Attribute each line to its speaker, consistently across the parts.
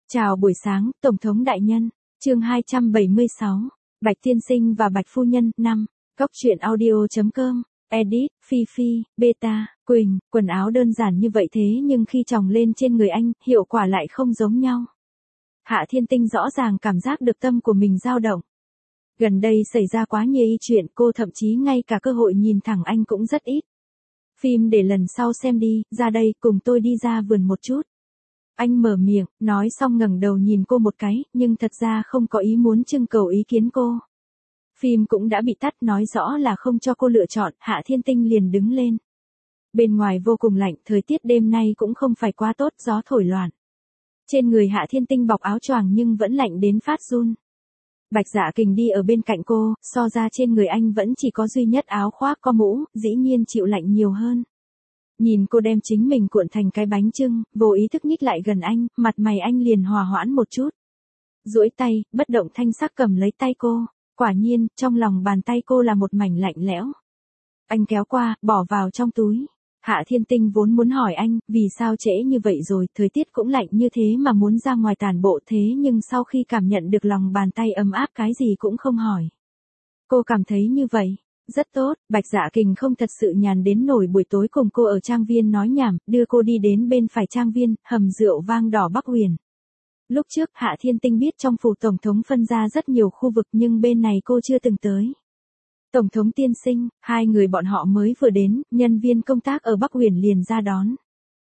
Speaker 1: Chào buổi sáng, Tổng thống đại nhân. Chương 276. Bạch tiên sinh và Bạch phu nhân. 5. Cốc truyện audio.com. Edit, Phi Phi, Beta, Quỳnh. Quần áo đơn giản như vậy thế nhưng khi chồng lên trên người anh, hiệu quả lại không giống nhau. Hạ Thiên Tinh rõ ràng cảm giác được tâm của mình dao động. Gần đây xảy ra quá nhiều chuyện, cô thậm chí ngay cả cơ hội nhìn thẳng anh cũng rất ít. Phim để lần sau xem đi, ra đây, cùng tôi đi ra vườn một chút. Anh mở miệng, nói xong ngẩng đầu nhìn cô một cái, nhưng thật ra không có ý muốn trưng cầu ý kiến cô. Phim cũng đã bị tắt, nói rõ là không cho cô lựa chọn. Hạ Thiên Tinh liền đứng lên. Bên ngoài vô cùng lạnh, thời tiết đêm nay cũng không phải quá tốt, gió thổi loạn. Trên người Hạ Thiên Tinh bọc áo choàng nhưng vẫn lạnh đến phát run. Bạch Dạ Kình đi ở bên cạnh cô, so ra trên người anh vẫn chỉ có duy nhất áo khoác có mũ, dĩ nhiên chịu lạnh nhiều hơn. Nhìn cô đem chính mình cuộn thành cái bánh chưng, vô ý thức nhích lại gần anh, mặt mày anh liền hòa hoãn một chút. Duỗi tay, bất động thanh sắc cầm lấy tay cô, quả nhiên, trong lòng bàn tay cô là một mảnh lạnh lẽo. Anh kéo qua, bỏ vào trong túi. Hạ Thiên Tinh vốn muốn hỏi anh, vì sao trễ như vậy rồi, thời tiết cũng lạnh như thế mà muốn ra ngoài tản bộ thế nhưng sau khi cảm nhận được lòng bàn tay ấm áp cái gì cũng không hỏi. Cô cảm thấy như vậy. Rất tốt, Bạch Dạ Kình không thật sự nhàn đến nổi buổi tối cùng cô ở trang viên nói nhảm, đưa cô đi đến bên phải trang viên, hầm rượu vang đỏ Bắc Huyền. Lúc trước Hạ Thiên Tinh biết trong phủ Tổng thống phân ra rất nhiều khu vực nhưng bên này cô chưa từng tới. Tổng thống tiên sinh, hai người bọn họ mới vừa đến, nhân viên công tác ở Bắc Huyền liền ra đón.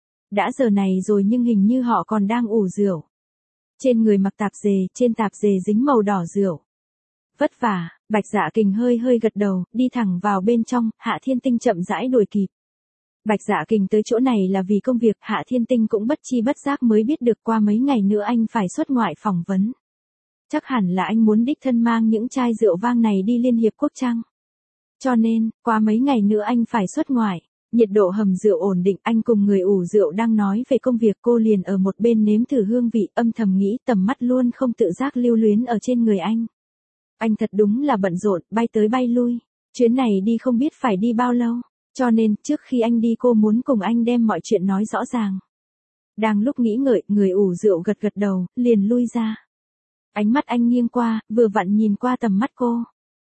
Speaker 1: Đã giờ này rồi nhưng hình như họ còn đang ủ rượu. Trên người mặc tạp dề, trên tạp dề dính màu đỏ rượu. Vất vả, Bạch Dạ Kình hơi gật đầu, đi thẳng vào bên trong. Hạ Thiên Tinh chậm rãi đuổi kịp. Bạch Dạ Kình tới chỗ này là vì công việc, Hạ Thiên Tinh cũng bất chi bất giác mới biết được qua mấy ngày nữa anh phải xuất ngoại phỏng vấn. Chắc hẳn là anh muốn đích thân mang những chai rượu vang này đi Liên Hiệp Quốc chăng? Cho nên, qua mấy ngày nữa anh phải xuất ngoại. Nhiệt độ hầm rượu ổn định, anh cùng người ủ rượu đang nói về công việc, cô liền ở một bên nếm thử hương vị, âm thầm nghĩ tầm mắt luôn không tự giác lưu luyến ở trên người anh. Anh thật đúng là bận rộn, bay tới bay lui. Chuyến này đi không biết phải đi bao lâu. Cho nên, trước khi anh đi cô muốn cùng anh đem mọi chuyện nói rõ ràng. Đang lúc nghĩ ngợi, người ủ rượu gật đầu, liền lui ra. Ánh mắt anh nghiêng qua, vừa vặn nhìn qua tầm mắt cô.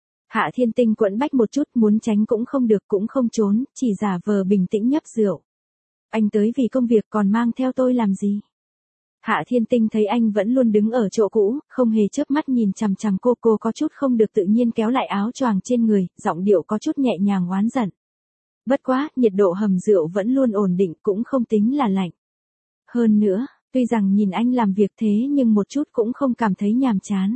Speaker 1: Hạ Thiên Tinh quẫn bách một chút, muốn tránh cũng không được cũng không trốn, chỉ giả vờ bình tĩnh nhấp rượu. Anh tới vì công việc còn mang theo tôi làm gì? Hạ Thiên Tinh thấy anh vẫn luôn đứng ở chỗ cũ, không hề chớp mắt nhìn chằm chằm cô có chút không được tự nhiên kéo lại áo choàng trên người, giọng điệu có chút nhẹ nhàng oán giận. Bất quá, nhiệt độ hầm rượu vẫn luôn ổn định cũng không tính là lạnh. Hơn nữa, tuy rằng nhìn anh làm việc thế nhưng một chút cũng không cảm thấy nhàm chán.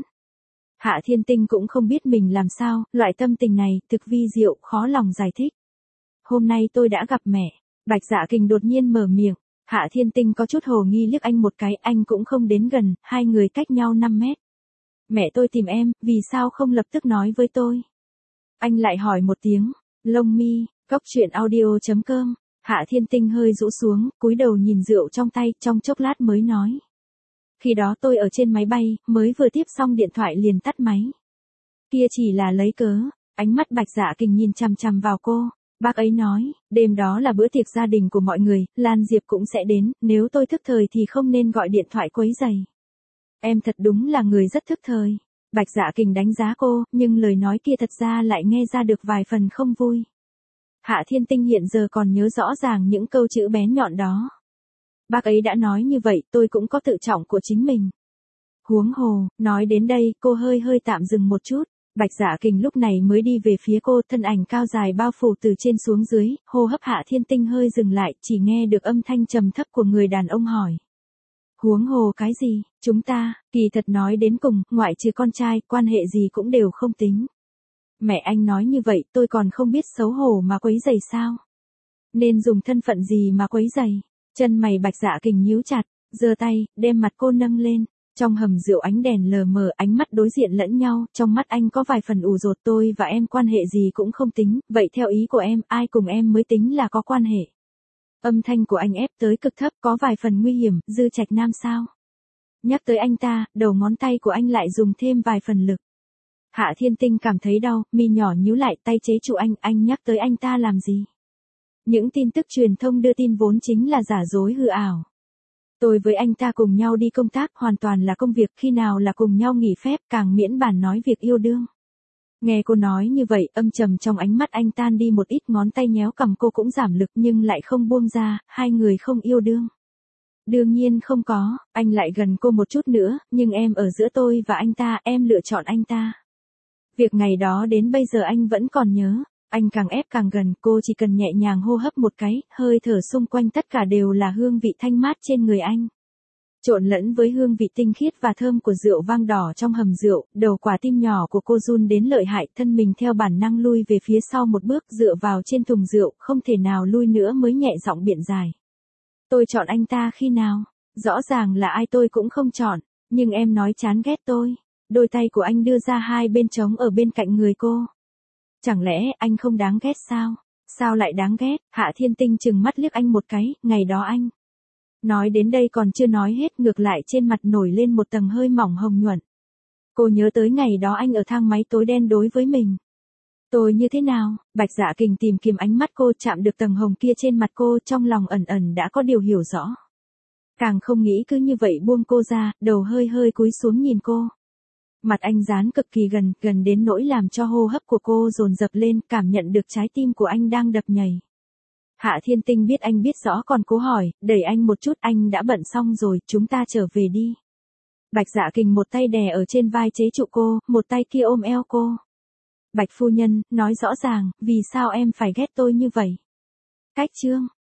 Speaker 1: Hạ Thiên Tinh cũng không biết mình làm sao, loại tâm tình này, thực vi diệu, khó lòng giải thích. Hôm nay tôi đã gặp mẹ. Bạch Dạ Kình đột nhiên mở miệng. Hạ Thiên Tinh có chút hồ nghi liếc anh một cái, anh cũng không đến gần, hai người cách nhau 5 mét. Mẹ tôi tìm em, vì sao không lập tức nói với tôi? Anh lại hỏi một tiếng. Lông mi, cốc truyện audio.com. Hạ Thiên Tinh hơi rũ xuống, cúi đầu nhìn rượu trong tay, trong chốc lát mới nói. Khi đó tôi ở trên máy bay, mới vừa tiếp xong điện thoại liền tắt máy. Kia chỉ là lấy cớ. Ánh mắt Bạch Dạ Kình nhìn chằm chằm vào cô. Bác ấy nói, đêm đó là bữa tiệc gia đình của mọi người, Lan Diệp cũng sẽ đến, nếu tôi thức thời thì không nên gọi điện thoại quấy rầy. Em thật đúng là người rất thức thời. Bạch Dạ Kình đánh giá cô, nhưng lời nói kia thật ra lại nghe ra được vài phần không vui. Hạ Thiên Tinh hiện giờ còn nhớ rõ ràng những câu chữ bén nhọn đó. Bác ấy đã nói như vậy, tôi cũng có tự trọng của chính mình. Huống hồ, nói đến đây, cô hơi tạm dừng một chút. Bạch Dạ Kình lúc này mới đi về phía cô, thân ảnh cao dài bao phủ từ trên xuống dưới, hô hấp Hạ Thiên Tinh hơi dừng lại, chỉ nghe được âm thanh trầm thấp của người đàn ông hỏi. Huống hồ cái gì, chúng ta, kỳ thật nói đến cùng, ngoại trừ con trai, quan hệ gì cũng đều không tính. Mẹ anh nói như vậy, tôi còn không biết xấu hổ mà quấy rầy sao? Nên dùng thân phận gì mà quấy rầy? Chân mày Bạch Dạ Kình nhíu chặt, giơ tay, đem mặt cô nâng lên. Trong hầm rượu ánh đèn lờ mờ, ánh mắt đối diện lẫn nhau, trong mắt anh có vài phần ủ rột. Tôi và em quan hệ gì cũng không tính, vậy theo ý của em, ai cùng em mới tính là có quan hệ? Âm thanh của anh ép tới cực thấp, có vài phần nguy hiểm. Dư Trạch Nam sao? Nhắc tới anh ta, đầu ngón tay của anh lại dùng thêm vài phần lực. Hạ Thiên Tinh cảm thấy đau, mi nhỏ nhíu lại, tay chế trụ anh nhắc tới anh ta làm gì? Những tin tức truyền thông đưa tin vốn chính là giả dối hư ảo. Tôi với anh ta cùng nhau đi công tác, hoàn toàn là công việc, khi nào là cùng nhau nghỉ phép, càng miễn bàn nói việc yêu đương. Nghe cô nói như vậy, âm trầm trong ánh mắt anh tan đi một ít, ngón tay nhéo cằm cô cũng giảm lực nhưng lại không buông ra, hai người không yêu đương. Đương nhiên không có, anh lại gần cô một chút nữa, nhưng em ở giữa tôi và anh ta, em lựa chọn anh ta. Việc ngày đó đến bây giờ anh vẫn còn nhớ. Anh càng ép càng gần, cô chỉ cần nhẹ nhàng hô hấp một cái, hơi thở xung quanh tất cả đều là hương vị thanh mát trên người anh. Trộn lẫn với hương vị tinh khiết và thơm của rượu vang đỏ trong hầm rượu, đầu quả tim nhỏ của cô run đến lợi hại, thân mình theo bản năng lui về phía sau một bước, dựa vào trên thùng rượu, không thể nào lui nữa mới nhẹ giọng biện giải. Tôi chọn anh ta khi nào? Rõ ràng là ai tôi cũng không chọn, nhưng em nói chán ghét tôi. Đôi tay của anh đưa ra hai bên trống ở bên cạnh người cô. Chẳng lẽ anh không đáng ghét sao? Sao lại đáng ghét? Hạ Thiên Tinh chừng mắt liếc anh một cái, ngày đó anh. Nói đến đây còn chưa nói hết, ngược lại trên mặt nổi lên một tầng hơi mỏng hồng nhuận. Cô nhớ tới ngày đó anh ở thang máy tối đen đối với mình. Tôi như thế nào? Bạch Dạ Kình tìm kiếm ánh mắt cô, chạm được tầng hồng kia trên mặt cô, trong lòng ẩn ẩn đã có điều hiểu rõ. Càng không nghĩ cứ như vậy buông cô ra, đầu hơi hơi cúi xuống nhìn cô. Mặt anh dán cực kỳ gần, gần đến nỗi làm cho hô hấp của cô dồn dập lên, cảm nhận được trái tim của anh đang đập nhảy. Hạ Thiên Tinh biết anh biết rõ còn cố hỏi, đẩy anh một chút, anh đã bận xong rồi, chúng ta trở về đi. Bạch Dạ Kình một tay đè ở trên vai chế trụ cô, một tay kia ôm eo cô. Bạch phu nhân, nói rõ ràng, vì sao em phải ghét tôi như vậy? Cách chương.